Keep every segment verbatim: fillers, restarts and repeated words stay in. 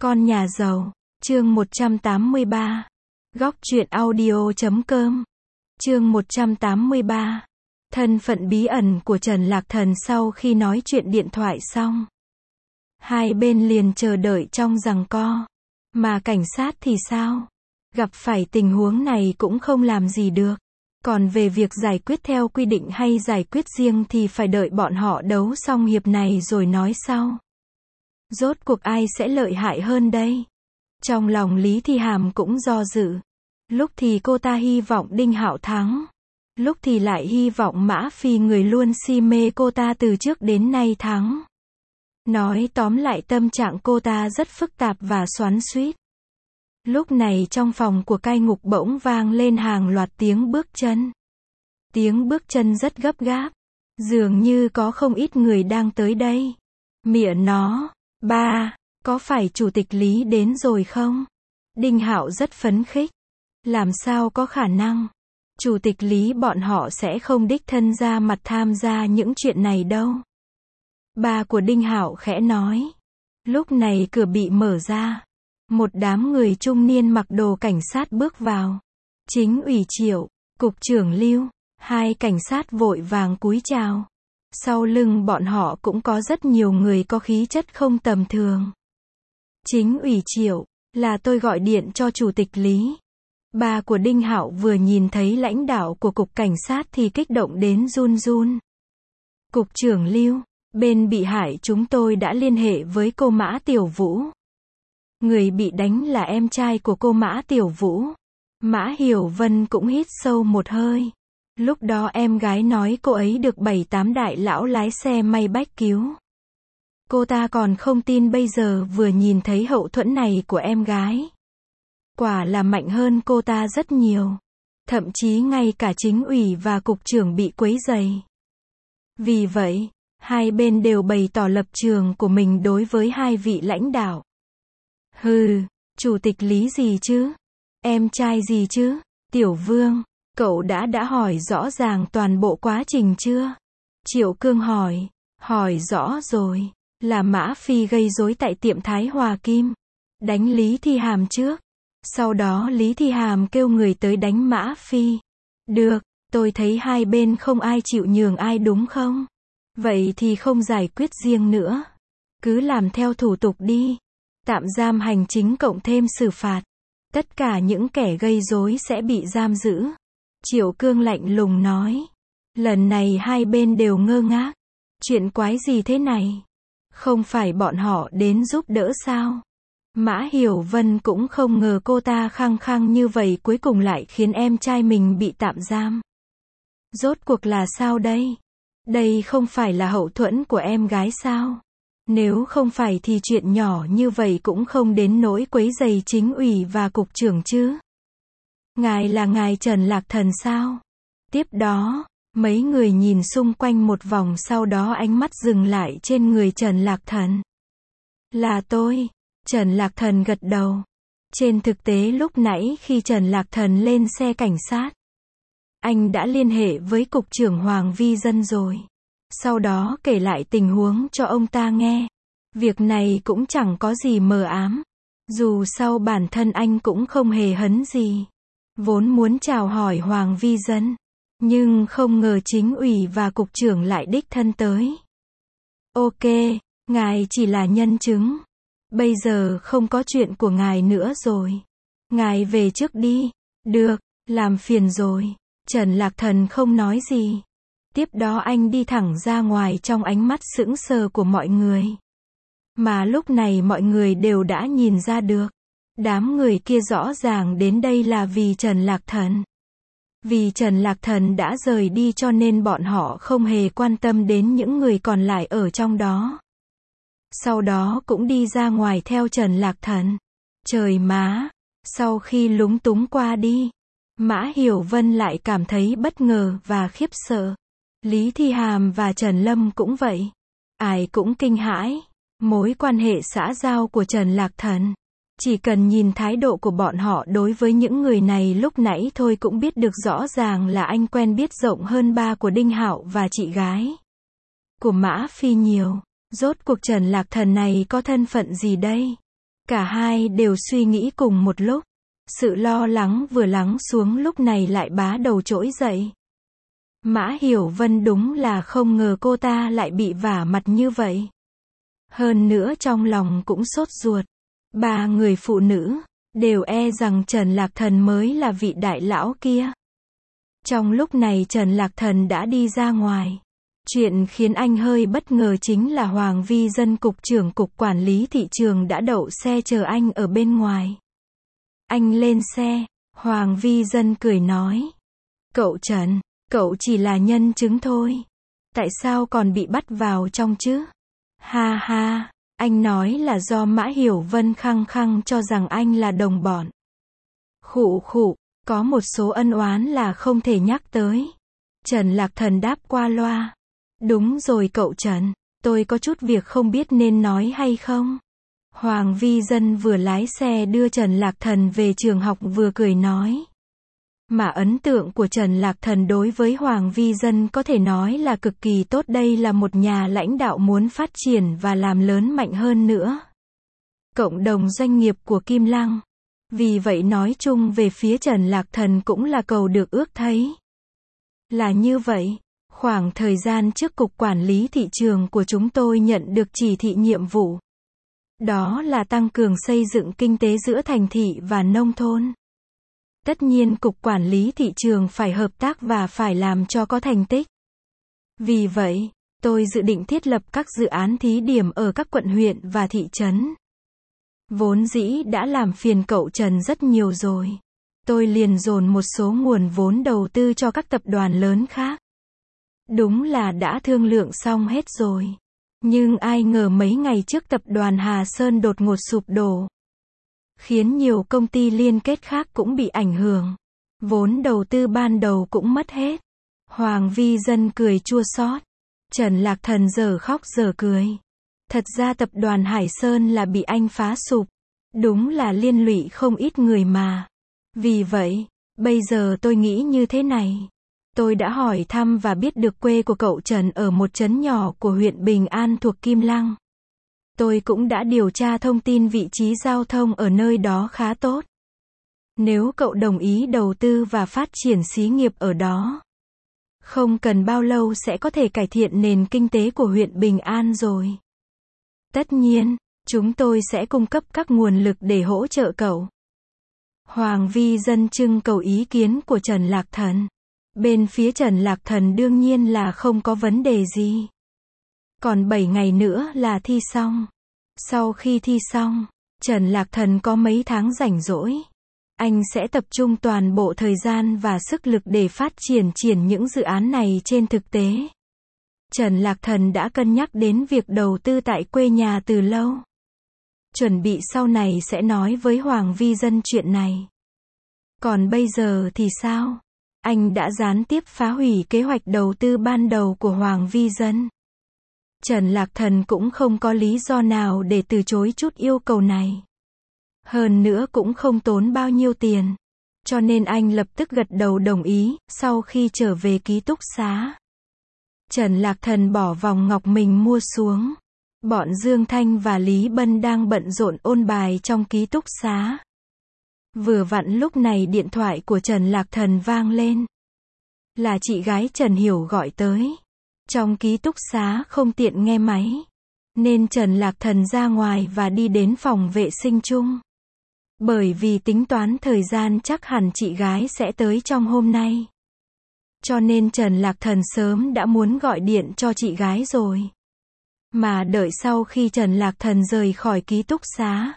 Con nhà giàu, chương một trăm tám mươi ba. Góc truyện audio chấm com. Chương một trăm tám mươi ba. Thân phận bí ẩn của Trần Lạc Thần. Sau khi nói chuyện điện thoại xong, hai bên liền chờ đợi trong giằng co. Mà cảnh sát thì sao? Gặp phải tình huống này cũng không làm gì được. Còn về việc giải quyết theo quy định hay giải quyết riêng thì phải đợi bọn họ đấu xong hiệp này rồi nói sau. Rốt cuộc ai sẽ lợi hại hơn đây? Trong lòng Lý Thi Hàm cũng do dự. Lúc thì cô ta hy vọng Đinh Hạo thắng, lúc thì lại hy vọng Mã Phi, người luôn si mê cô ta từ trước đến nay, thắng. Nói tóm lại tâm trạng cô ta rất phức tạp và xoắn xuýt. Lúc này trong phòng của cai ngục bỗng vang lên hàng loạt tiếng bước chân. Tiếng bước chân rất gấp gáp, dường như có không ít người đang tới đây. Mẹ nó, ba, có phải chủ tịch Lý đến rồi không? Đinh Hạo rất phấn khích. Làm sao có khả năng? Chủ tịch Lý bọn họ sẽ không đích thân ra mặt tham gia những chuyện này đâu. Ba của Đinh Hạo khẽ nói. Lúc này cửa bị mở ra. Một đám người trung niên mặc đồ cảnh sát bước vào. Chính ủy Triệu, cục trưởng Lưu, hai cảnh sát vội vàng cúi chào. Sau lưng bọn họ cũng có rất nhiều người có khí chất không tầm thường. Chính ủy Triệu, là tôi gọi điện cho chủ tịch Lý. Ba của Đinh Hạo vừa nhìn thấy lãnh đạo của cục cảnh sát thì kích động đến run run. Cục trưởng Lưu, bên bị hại chúng tôi đã liên hệ với cô Mã Tiểu Vũ. Người bị đánh là em trai của cô Mã Tiểu Vũ. Mã Hiểu Vân cũng hít sâu một hơi. Lúc đó em gái nói cô ấy được bảy tám đại lão lái xe may bách cứu. Cô ta còn không tin bây giờ vừa nhìn thấy hậu thuẫn này của em gái. Quả là mạnh hơn cô ta rất nhiều. Thậm chí ngay cả chính ủy và cục trưởng bị quấy rầy. Vì vậy, hai bên đều bày tỏ lập trường của mình đối với hai vị lãnh đạo. Hừ, chủ tịch Lý gì chứ? Em trai gì chứ? Tiểu Vương, cậu đã đã hỏi rõ ràng toàn bộ quá trình chưa? Triệu Cương hỏi. Hỏi rõ rồi. Là Mã Phi gây rối tại tiệm Thái Hòa Kim. Đánh Lý Thi Hàm trước. Sau đó Lý Thi Hàm kêu người tới đánh Mã Phi. Được, tôi thấy hai bên không ai chịu nhường ai đúng không? Vậy thì không giải quyết riêng nữa. Cứ làm theo thủ tục đi. Tạm giam hành chính cộng thêm xử phạt. Tất cả những kẻ gây rối sẽ bị giam giữ. Triệu Cương lạnh lùng nói. Lần này hai bên đều ngơ ngác. Chuyện quái gì thế này? Không phải bọn họ đến giúp đỡ sao? Mã Hiểu Vân cũng không ngờ cô ta khăng khăng như vậy cuối cùng lại khiến em trai mình bị tạm giam. Rốt cuộc là sao đây? Đây không phải là hậu thuẫn của em gái sao? Nếu không phải thì chuyện nhỏ như vậy cũng không đến nỗi quấy rầy chính ủy và cục trưởng chứ. Ngài là ngài Trần Lạc Thần sao? Tiếp đó, mấy người nhìn xung quanh một vòng, sau đó ánh mắt dừng lại trên người Trần Lạc Thần. Là tôi. Trần Lạc Thần gật đầu. Trên thực tế lúc nãy khi Trần Lạc Thần lên xe cảnh sát, anh đã liên hệ với cục trưởng Hoàng Vi Dân rồi. Sau đó kể lại tình huống cho ông ta nghe. Việc này cũng chẳng có gì mờ ám. Dù sao bản thân anh cũng không hề hấn gì. Vốn muốn chào hỏi Hoàng Vi Dân. Nhưng không ngờ chính ủy và cục trưởng lại đích thân tới. Ok, ngài chỉ là nhân chứng. Bây giờ không có chuyện của ngài nữa rồi. Ngài về trước đi. Được, làm phiền rồi. Trần Lạc Thần không nói gì. Tiếp đó anh đi thẳng ra ngoài trong ánh mắt sững sờ của mọi người. Mà lúc này mọi người đều đã nhìn ra được. Đám người kia rõ ràng đến đây là vì Trần Lạc Thần. Vì Trần Lạc Thần đã rời đi cho nên bọn họ không hề quan tâm đến những người còn lại ở trong đó. Sau đó cũng đi ra ngoài theo Trần Lạc Thần. Trời má! Sau khi lúng túng qua đi, Mã Hiểu Vân lại cảm thấy bất ngờ và khiếp sợ. Lý Thi Hàm và Trần Lâm cũng vậy. Ai cũng kinh hãi. Mối quan hệ xã giao của Trần Lạc Thần. Chỉ cần nhìn thái độ của bọn họ đối với những người này lúc nãy thôi cũng biết được rõ ràng là anh quen biết rộng hơn ba của Đinh Hạo và chị gái của Mã Phi nhiều. Rốt cuộc Trần Lạc Thần này có thân phận gì đây? Cả hai đều suy nghĩ cùng một lúc. Sự lo lắng vừa lắng xuống lúc này lại bá đầu trỗi dậy. Mã Hiểu Vân đúng là không ngờ cô ta lại bị vả mặt như vậy. Hơn nữa trong lòng cũng sốt ruột. Ba người phụ nữ đều e rằng Trần Lạc Thần mới là vị đại lão kia. Trong lúc này Trần Lạc Thần đã đi ra ngoài. Chuyện khiến anh hơi bất ngờ chính là Hoàng Vi Dân cục trưởng cục quản lý thị trường đã đậu xe chờ anh ở bên ngoài. Anh lên xe, Hoàng Vi Dân cười nói. Cậu Trần, cậu chỉ là nhân chứng thôi. Tại sao còn bị bắt vào trong chứ? Ha ha, anh nói là do Mã Hiểu Vân khăng khăng cho rằng anh là đồng bọn. Khụ khụ, có một số ân oán là không thể nhắc tới. Trần Lạc Thần đáp qua loa. Đúng rồi cậu Trần, tôi có chút việc không biết nên nói hay không. Hoàng Vi Dân vừa lái xe đưa Trần Lạc Thần về trường học vừa cười nói. Mà ấn tượng của Trần Lạc Thần đối với Hoàng Vi Dân có thể nói là cực kỳ tốt, đây là một nhà lãnh đạo muốn phát triển và làm lớn mạnh hơn nữa cộng đồng doanh nghiệp của Kim Lăng. Vì vậy nói chung về phía Trần Lạc Thần cũng là cầu được ước thấy. Là như vậy, khoảng thời gian trước cục quản lý thị trường của chúng tôi nhận được chỉ thị nhiệm vụ. Đó là tăng cường xây dựng kinh tế giữa thành thị và nông thôn. Tất nhiên cục quản lý thị trường phải hợp tác và phải làm cho có thành tích. Vì vậy, tôi dự định thiết lập các dự án thí điểm ở các quận huyện và thị trấn. Vốn dĩ đã làm phiền cậu Trần rất nhiều rồi. Tôi liền dồn một số nguồn vốn đầu tư cho các tập đoàn lớn khác. Đúng là đã thương lượng xong hết rồi. Nhưng ai ngờ mấy ngày trước tập đoàn Hà Sơn đột ngột sụp đổ. Khiến nhiều công ty liên kết khác cũng bị ảnh hưởng. Vốn đầu tư ban đầu cũng mất hết. Hoàng Vi Dân cười chua xót. Trần Lạc Thần giờ khóc giờ cười. Thật ra tập đoàn Hải Sơn là bị anh phá sụp. Đúng là liên lụy không ít người mà. Vì vậy, bây giờ tôi nghĩ như thế này. Tôi đã hỏi thăm và biết được quê của cậu Trần ở một trấn nhỏ của huyện Bình An thuộc Kim Lăng. Tôi cũng đã điều tra thông tin vị trí giao thông ở nơi đó khá tốt. Nếu cậu đồng ý đầu tư và phát triển xí nghiệp ở đó, không cần bao lâu sẽ có thể cải thiện nền kinh tế của huyện Bình An rồi. Tất nhiên, chúng tôi sẽ cung cấp các nguồn lực để hỗ trợ cậu. Hoàng Vi Dân trưng cầu ý kiến của Trần Lạc Thần. Bên phía Trần Lạc Thần đương nhiên là không có vấn đề gì. Còn bảy ngày nữa là thi xong. Sau khi thi xong, Trần Lạc Thần có mấy tháng rảnh rỗi. Anh sẽ tập trung toàn bộ thời gian và sức lực để phát triển triển những dự án này trên thực tế. Trần Lạc Thần đã cân nhắc đến việc đầu tư tại quê nhà từ lâu. Chuẩn bị sau này sẽ nói với Hoàng Vi Dân chuyện này. Còn bây giờ thì sao? Anh đã gián tiếp phá hủy kế hoạch đầu tư ban đầu của Hoàng Vi Dân. Trần Lạc Thần cũng không có lý do nào để từ chối chút yêu cầu này. Hơn nữa cũng không tốn bao nhiêu tiền. Cho nên anh lập tức gật đầu đồng ý, sau khi trở về ký túc xá. Trần Lạc Thần bỏ vòng ngọc mình mua xuống. Bọn Dương Thanh và Lý Bân đang bận rộn ôn bài trong ký túc xá. Vừa vặn lúc này điện thoại của Trần Lạc Thần vang lên. Là chị gái Trần Hiểu gọi tới. Trong ký túc xá không tiện nghe máy. Nên Trần Lạc Thần ra ngoài và đi đến phòng vệ sinh chung. Bởi vì tính toán thời gian chắc hẳn chị gái sẽ tới trong hôm nay. Cho nên Trần Lạc Thần sớm đã muốn gọi điện cho chị gái rồi. Mà đợi sau khi Trần Lạc Thần rời khỏi ký túc xá.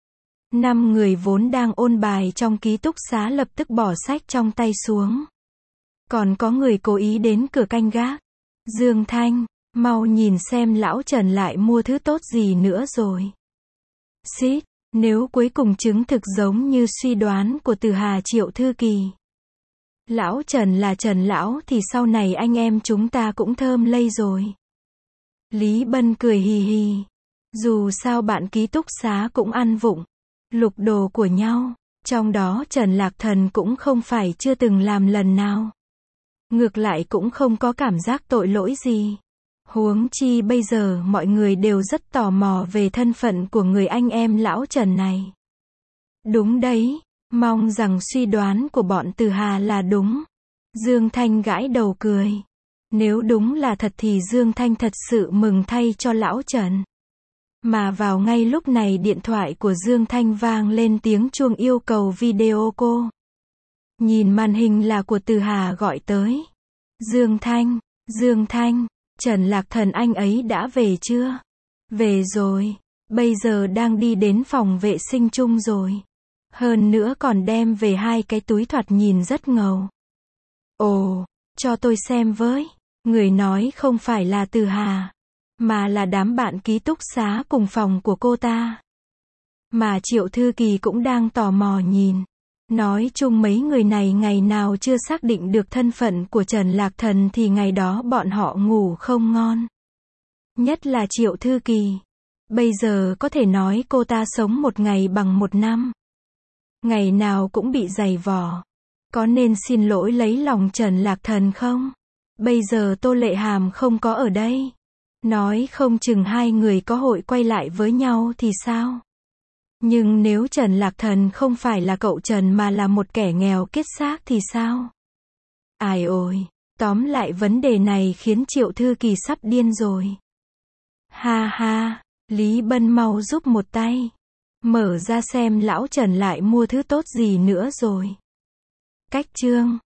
Năm người vốn đang ôn bài trong ký túc xá lập tức bỏ sách trong tay xuống. Còn có người cố ý đến cửa canh gác. Dương Thanh, mau nhìn xem lão Trần lại mua thứ tốt gì nữa rồi. Xít, nếu cuối cùng chứng thực giống như suy đoán của Từ Hà Triệu thư kỳ. Lão Trần là Trần lão thì sau này anh em chúng ta cũng thơm lây rồi. Lý Bân cười hì hì. Dù sao bạn ký túc xá cũng ăn vụng, lục đồ của nhau. Trong đó Trần Lạc Thần cũng không phải chưa từng làm lần nào. Ngược lại cũng không có cảm giác tội lỗi gì. Huống chi bây giờ mọi người đều rất tò mò về thân phận của người anh em lão Trần này. Đúng đấy, mong rằng suy đoán của bọn Từ Hà là đúng. Dương Thanh gãi đầu cười. Nếu đúng là thật thì Dương Thanh thật sự mừng thay cho lão Trần. Mà vào ngay lúc này điện thoại của Dương Thanh vang lên tiếng chuông yêu cầu video call. Nhìn màn hình là của Từ Hà gọi tới. Dương Thanh, Dương Thanh, Trần Lạc Thần anh ấy đã về chưa? Về rồi, bây giờ đang đi đến phòng vệ sinh chung rồi. Hơn nữa còn đem về hai cái túi thoạt nhìn rất ngầu. Ồ, cho tôi xem với. Người nói không phải là Từ Hà, mà là đám bạn ký túc xá cùng phòng của cô ta. Mà Triệu Thư Kỳ cũng đang tò mò nhìn. Nói chung mấy người này ngày nào chưa xác định được thân phận của Trần Lạc Thần thì ngày đó bọn họ ngủ không ngon. Nhất là Triệu Thư Kỳ. Bây giờ có thể nói cô ta sống một ngày bằng một năm. Ngày nào cũng bị giày vò. Có nên xin lỗi lấy lòng Trần Lạc Thần không? Bây giờ Tô Lệ Hàm không có ở đây. Nói không chừng hai người có hội quay lại với nhau thì sao? Nhưng nếu Trần Lạc Thần không phải là cậu Trần mà là một kẻ nghèo kiết xác thì sao? Ai ôi, tóm lại vấn đề này khiến Triệu Thư Kỳ sắp điên rồi. Ha ha, Lý Bân mau giúp một tay. Mở ra xem lão Trần lại mua thứ tốt gì nữa rồi. Cách chương